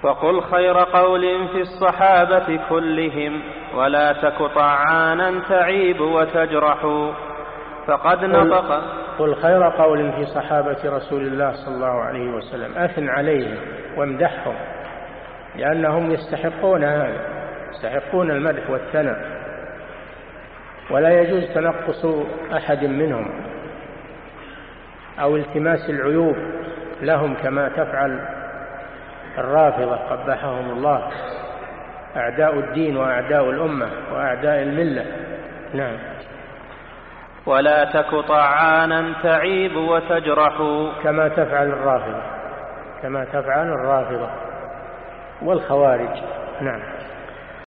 وقل خير قول في الصحابة كلهم ولا تك طعانا تعيب وتجرح. فقد نطق. قل خير قول في صحابة رسول الله صلى الله عليه وسلم، أثن عليهم وامدحهم، لأنهم يستحقون هذا، يستحقون المدح والثناء، ولا يجوز تنقص أحد منهم أو التماس العيوب لهم كما تفعل الرافضة قبحهم الله، أعداء الدين وأعداء الأمة وأعداء الملة. نعم. ولا تك طعانا تعيب وتجرح، كما تفعل الرافضة، كما تفعل الرافضة والخوارج. نعم.